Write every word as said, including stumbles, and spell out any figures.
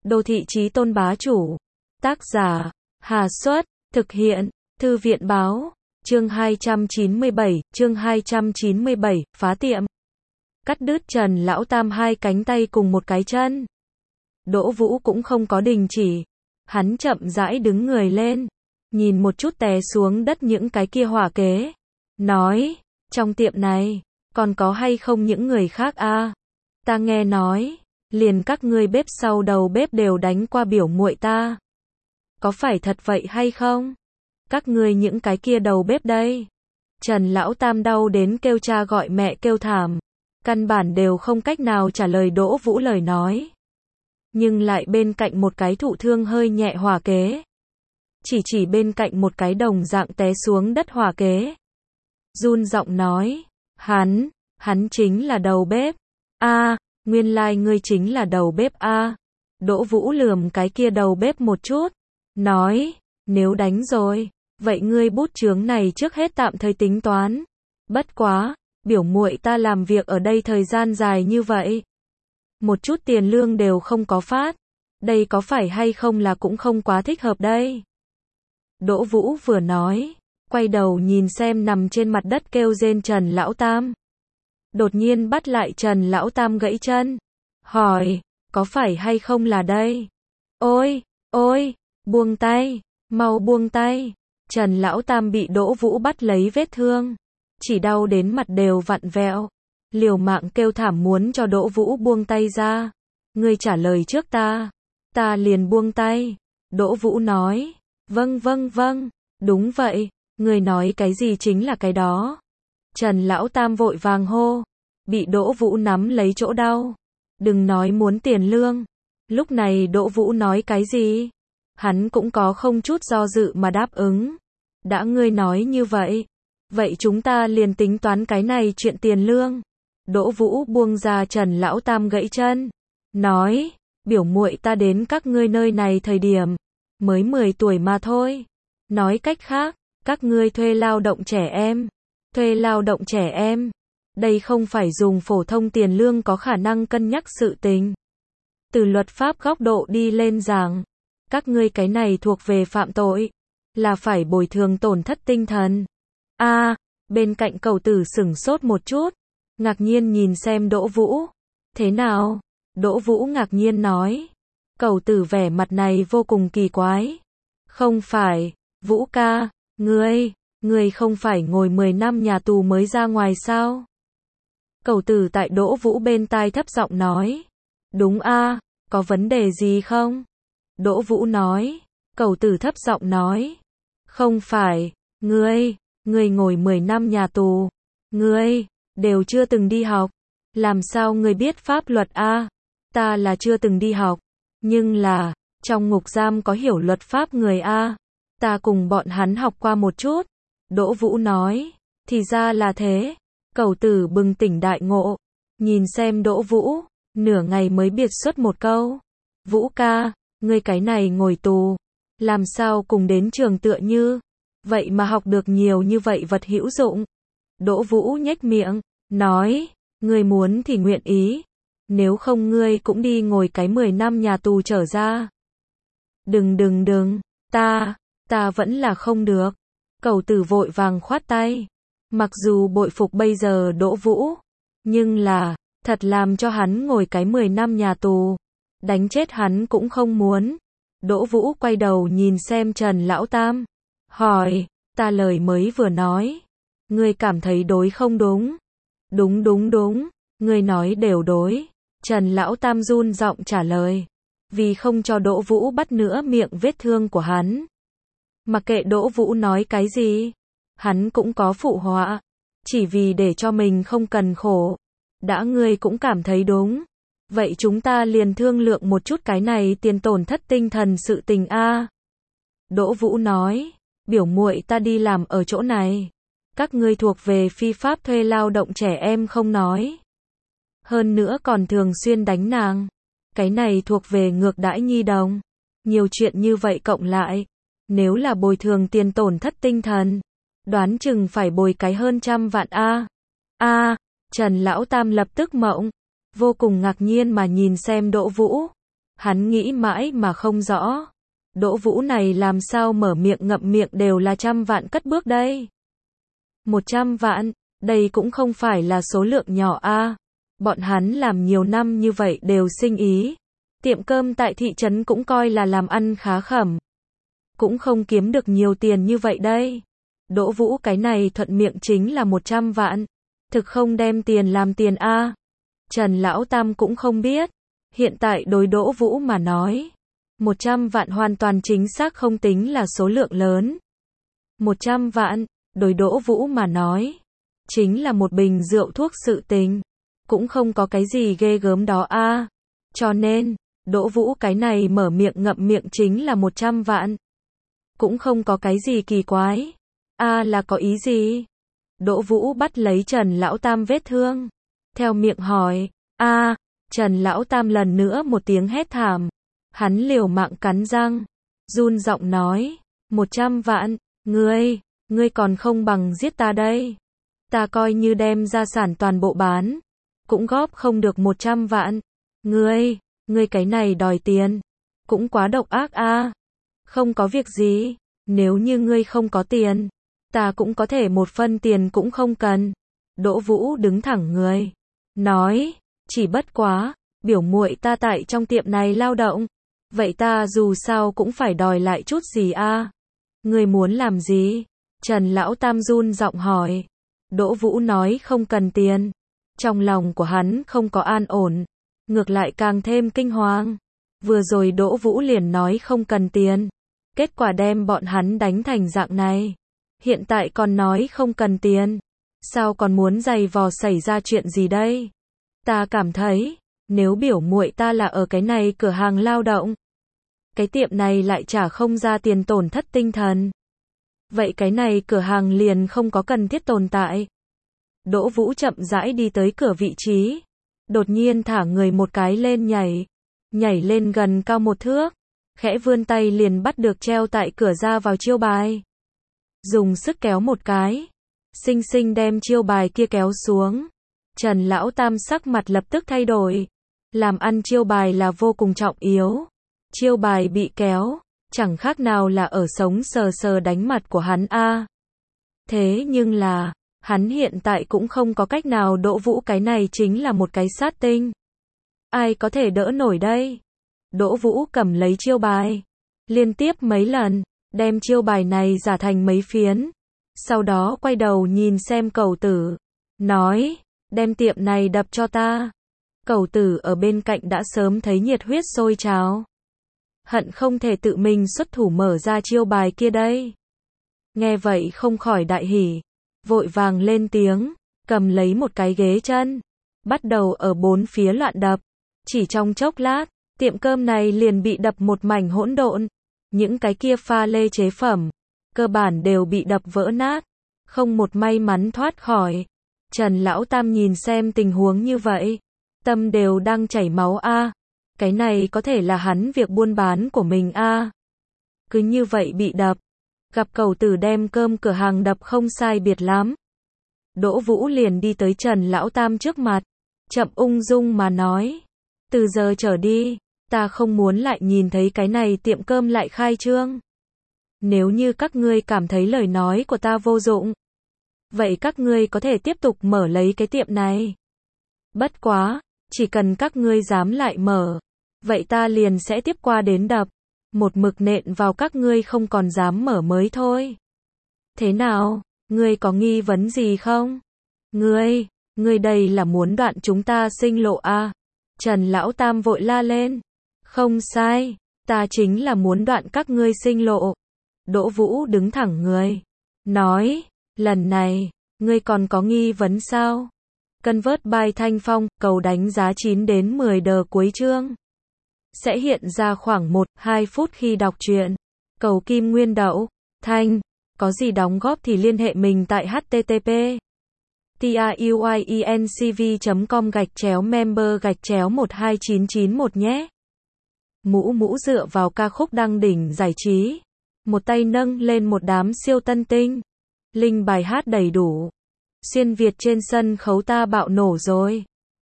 Đô thị chí tôn bá chủ. Tác giả, Hà Xuất, thực hiện, Thư viện báo, chương hai trăm chín mươi bảy, chương hai trăm chín mươi bảy, phá tiệm. Cắt đứt Trần Lão Tam hai cánh tay cùng một cái chân. Đỗ Vũ cũng không có đình chỉ. Hắn chậm rãi đứng người lên, nhìn một chút té xuống đất những cái kia hỏa kế. Nói, trong tiệm này, còn có hay không những người khác a? Ta nghe nói, liền các ngươi bếp sau đầu bếp đều đánh qua biểu muội ta. Có phải thật vậy hay không? Các ngươi những cái kia đầu bếp đây. Trần Lão Tam đau đến kêu cha gọi mẹ kêu thảm. Căn bản đều không cách nào trả lời Đỗ Vũ lời nói. Nhưng lại bên cạnh một cái thụ thương hơi nhẹ hỏa kế. Chỉ chỉ bên cạnh một cái đồng dạng té xuống đất hỏa kế. Run giọng nói, hắn, hắn chính là đầu bếp. A, nguyên lai like ngươi chính là đầu bếp a. Đỗ Vũ lườm cái kia đầu bếp một chút, nói, nếu đánh rồi, vậy ngươi bút chướng này trước hết tạm thời tính toán. Bất quá, biểu muội ta làm việc ở đây thời gian dài như vậy, một chút tiền lương đều không có phát, đây có phải hay không là cũng không quá thích hợp đây. Đỗ Vũ vừa nói, quay đầu nhìn xem nằm trên mặt đất kêu rên Trần Lão Tam. Đột nhiên bắt lại Trần Lão Tam gãy chân, hỏi, có phải hay không là đây? Ôi, ôi, buông tay, mau buông tay. Trần Lão Tam bị Đỗ Vũ bắt lấy vết thương, chỉ đau đến mặt đều vặn vẹo, liều mạng kêu thảm muốn cho Đỗ Vũ buông tay ra. Ngươi trả lời trước ta, ta liền buông tay. Đỗ Vũ nói, vâng vâng vâng, đúng vậy, ngươi nói cái gì chính là cái đó. Trần Lão Tam vội vàng hô, bị Đỗ Vũ nắm lấy chỗ đau. Đừng nói muốn tiền lương. Lúc này Đỗ Vũ nói cái gì? Hắn cũng có không chút do dự mà đáp ứng. Đã ngươi nói như vậy, vậy chúng ta liền tính toán cái này chuyện tiền lương. Đỗ Vũ buông ra Trần Lão Tam gãy chân, nói, biểu muội ta đến các ngươi nơi này thời điểm mới mười tuổi mà thôi. Nói cách khác, các ngươi thuê lao động trẻ em. Thuê lao động trẻ em. Đây không phải dùng phổ thông tiền lương có khả năng cân nhắc sự tình. Từ luật pháp góc độ đi lên rằng, các ngươi cái này thuộc về phạm tội, là phải bồi thường tổn thất tinh thần. A, à, bên cạnh Cẩu Tử sửng sốt một chút, ngạc nhiên nhìn xem Đỗ Vũ. Thế nào? Đỗ Vũ ngạc nhiên nói. Cẩu Tử vẻ mặt này vô cùng kỳ quái. Không phải, Vũ ca, ngươi, ngươi không phải ngồi mười năm nhà tù mới ra ngoài sao? Cẩu Tử tại Đỗ Vũ bên tai thấp giọng nói. Đúng a, có vấn đề gì không? Đỗ Vũ nói. Cẩu Tử thấp giọng nói. Không phải, ngươi, ngươi ngồi mười năm nhà tù, ngươi, đều chưa từng đi học. Làm sao ngươi biết pháp luật a? Ta là chưa từng đi học, nhưng là, trong ngục giam có hiểu luật pháp người a. Ta cùng bọn hắn học qua một chút. Đỗ Vũ nói. Thì ra là thế. Cẩu Tử bừng tỉnh đại ngộ, nhìn xem Đỗ Vũ, nửa ngày mới biệt xuất một câu. Vũ ca, ngươi cái này ngồi tù, làm sao cùng đến trường tựa như, vậy mà học được nhiều như vậy vật hữu dụng. Đỗ Vũ nhếch miệng, nói, ngươi muốn thì nguyện ý, nếu không ngươi cũng đi ngồi cái mười năm nhà tù trở ra. Đừng đừng đừng, ta, ta vẫn là không được. Cẩu Tử vội vàng khoát tay. Mặc dù bội phục bây giờ Đỗ Vũ, nhưng là, thật làm cho hắn ngồi cái mười năm nhà tù, đánh chết hắn cũng không muốn. Đỗ Vũ quay đầu nhìn xem Trần Lão Tam, hỏi, ta lời mới vừa nói, ngươi cảm thấy đối không đúng? Đúng đúng đúng, ngươi nói đều đối. Trần Lão Tam run giọng trả lời, vì không cho Đỗ Vũ bắt nữa miệng vết thương của hắn. Mặc kệ Đỗ Vũ nói cái gì, hắn cũng có phụ họa, chỉ vì để cho mình không cần khổ. Đã ngươi cũng cảm thấy đúng, vậy chúng ta liền thương lượng một chút cái này tiền tổn thất tinh thần sự tình a. Đỗ Vũ nói, biểu muội ta đi làm ở chỗ này, các ngươi thuộc về phi pháp thuê lao động trẻ em không nói. Hơn nữa còn thường xuyên đánh nàng, cái này thuộc về ngược đãi nhi đồng. Nhiều chuyện như vậy cộng lại, nếu là bồi thường tiền tổn thất tinh thần, đoán chừng phải bồi cái hơn trăm vạn a. A, Trần Lão Tam lập tức mộng, vô cùng ngạc nhiên mà nhìn xem Đỗ Vũ. Hắn nghĩ mãi mà không rõ. Đỗ Vũ này làm sao mở miệng ngậm miệng đều là trăm vạn cất bước đây. Một trăm vạn, đây cũng không phải là số lượng nhỏ a. Bọn hắn làm nhiều năm như vậy đều sinh ý. Tiệm cơm tại thị trấn cũng coi là làm ăn khá khẩm. Cũng không kiếm được nhiều tiền như vậy đây. Đỗ Vũ cái này thuận miệng chính là một trăm vạn. Thực không đem tiền làm tiền a. Trần Lão Tam cũng không biết. Hiện tại đối Đỗ Vũ mà nói, một trăm vạn hoàn toàn chính xác không tính là số lượng lớn. một trăm vạn, đối Đỗ Vũ mà nói, chính là một bình rượu thuốc sự tình. Cũng không có cái gì ghê gớm đó a. Cho nên, Đỗ Vũ cái này mở miệng ngậm miệng chính là một trăm vạn. Cũng không có cái gì kỳ quái. A là có ý gì? Đỗ Vũ bắt lấy Trần Lão Tam vết thương. Theo miệng hỏi, a. Trần Lão Tam lần nữa một tiếng hét thảm. Hắn liều mạng cắn răng. Run giọng nói, một trăm vạn, ngươi, ngươi còn không bằng giết ta đây. Ta coi như đem gia sản toàn bộ bán. Cũng góp không được một trăm vạn. Ngươi, ngươi cái này đòi tiền. Cũng quá độc ác a. Không có việc gì. Nếu như ngươi không có tiền, ta cũng có thể một phân tiền cũng không cần. Đỗ Vũ đứng thẳng người. Nói, chỉ bất quá, biểu muội ta tại trong tiệm này lao động. Vậy ta dù sao cũng phải đòi lại chút gì a. Ngươi muốn làm gì? Trần Lão Tam run giọng hỏi. Đỗ Vũ nói không cần tiền. Trong lòng của hắn không có an ổn. Ngược lại càng thêm kinh hoàng. Vừa rồi Đỗ Vũ liền nói không cần tiền. Kết quả đem bọn hắn đánh thành dạng này. Hiện tại còn nói không cần tiền. Sao còn muốn giày vò xảy ra chuyện gì đây? Ta cảm thấy, nếu biểu muội ta là ở cái này cửa hàng lao động, cái tiệm này lại trả không ra tiền tổn thất tinh thần. Vậy cái này cửa hàng liền không có cần thiết tồn tại. Đỗ Vũ chậm rãi đi tới cửa vị trí. Đột nhiên thả người một cái lên nhảy. Nhảy lên gần cao một thước. Khẽ vươn tay liền bắt được treo tại cửa ra vào chiêu bài. Dùng sức kéo một cái. Xinh xinh đem chiêu bài kia kéo xuống. Trần Lão Tam sắc mặt lập tức thay đổi. Làm ăn chiêu bài là vô cùng trọng yếu. Chiêu bài bị kéo, chẳng khác nào là ở sống sờ sờ đánh mặt của hắn a. Thế nhưng là, hắn hiện tại cũng không có cách nào. Đỗ Vũ cái này chính là một cái sát tinh. Ai có thể đỡ nổi đây? Đỗ Vũ cầm lấy chiêu bài. Liên tiếp mấy lần, đem chiêu bài này giả thành mấy phiến. Sau đó quay đầu nhìn xem Cẩu Tử. Nói, đem tiệm này đập cho ta. Cẩu Tử ở bên cạnh đã sớm thấy nhiệt huyết sôi trào. Hận không thể tự mình xuất thủ mở ra chiêu bài kia đây. Nghe vậy không khỏi đại hỉ. Vội vàng lên tiếng, cầm lấy một cái ghế chân. Bắt đầu ở bốn phía loạn đập. Chỉ trong chốc lát, tiệm cơm này liền bị đập một mảnh hỗn độn. Những cái kia pha lê chế phẩm, cơ bản đều bị đập vỡ nát. Không một may mắn thoát khỏi. Trần Lão Tam nhìn xem tình huống như vậy. Tâm đều đang chảy máu a. Cái này có thể là hắn việc buôn bán của mình a. Cứ như vậy bị đập. Gặp Cẩu Tử đem cơm cửa hàng đập không sai biệt lắm. Đỗ Vũ liền đi tới Trần Lão Tam trước mặt. Chậm ung dung mà nói. Từ giờ trở đi, ta không muốn lại nhìn thấy cái này tiệm cơm lại khai trương. Nếu như các ngươi cảm thấy lời nói của ta vô dụng, vậy các ngươi có thể tiếp tục mở lấy cái tiệm này. Bất quá, chỉ cần các ngươi dám lại mở, vậy ta liền sẽ tiếp qua đến đập. Một mực nện vào các ngươi không còn dám mở mới thôi. Thế nào, ngươi có nghi vấn gì không? Ngươi, ngươi đây là muốn đoạn chúng ta sinh lộ à? Trần Lão Tam vội la lên. Không sai, ta chính là muốn đoạn các ngươi sinh lộ. Đỗ Vũ đứng thẳng người. Nói, lần này, ngươi còn có nghi vấn sao? Convert by Thanh Phong, cầu đánh giá chín đến mười đờ cuối chương. Sẽ hiện ra khoảng một đến hai phút khi đọc truyện. Cầu Kim Nguyên Đậu, Thanh, có gì đóng góp thì liên hệ mình tại http truyencv chấm com gạch chéo member gạch chéo một hai chín chín một nhé. Mũ Mũ dựa vào ca khúc đăng đỉnh giải trí. Một tay nâng lên một đám siêu tân tinh. Linh bài hát đầy đủ. Xuyên Việt trên sân khấu ta bạo nổ rồi.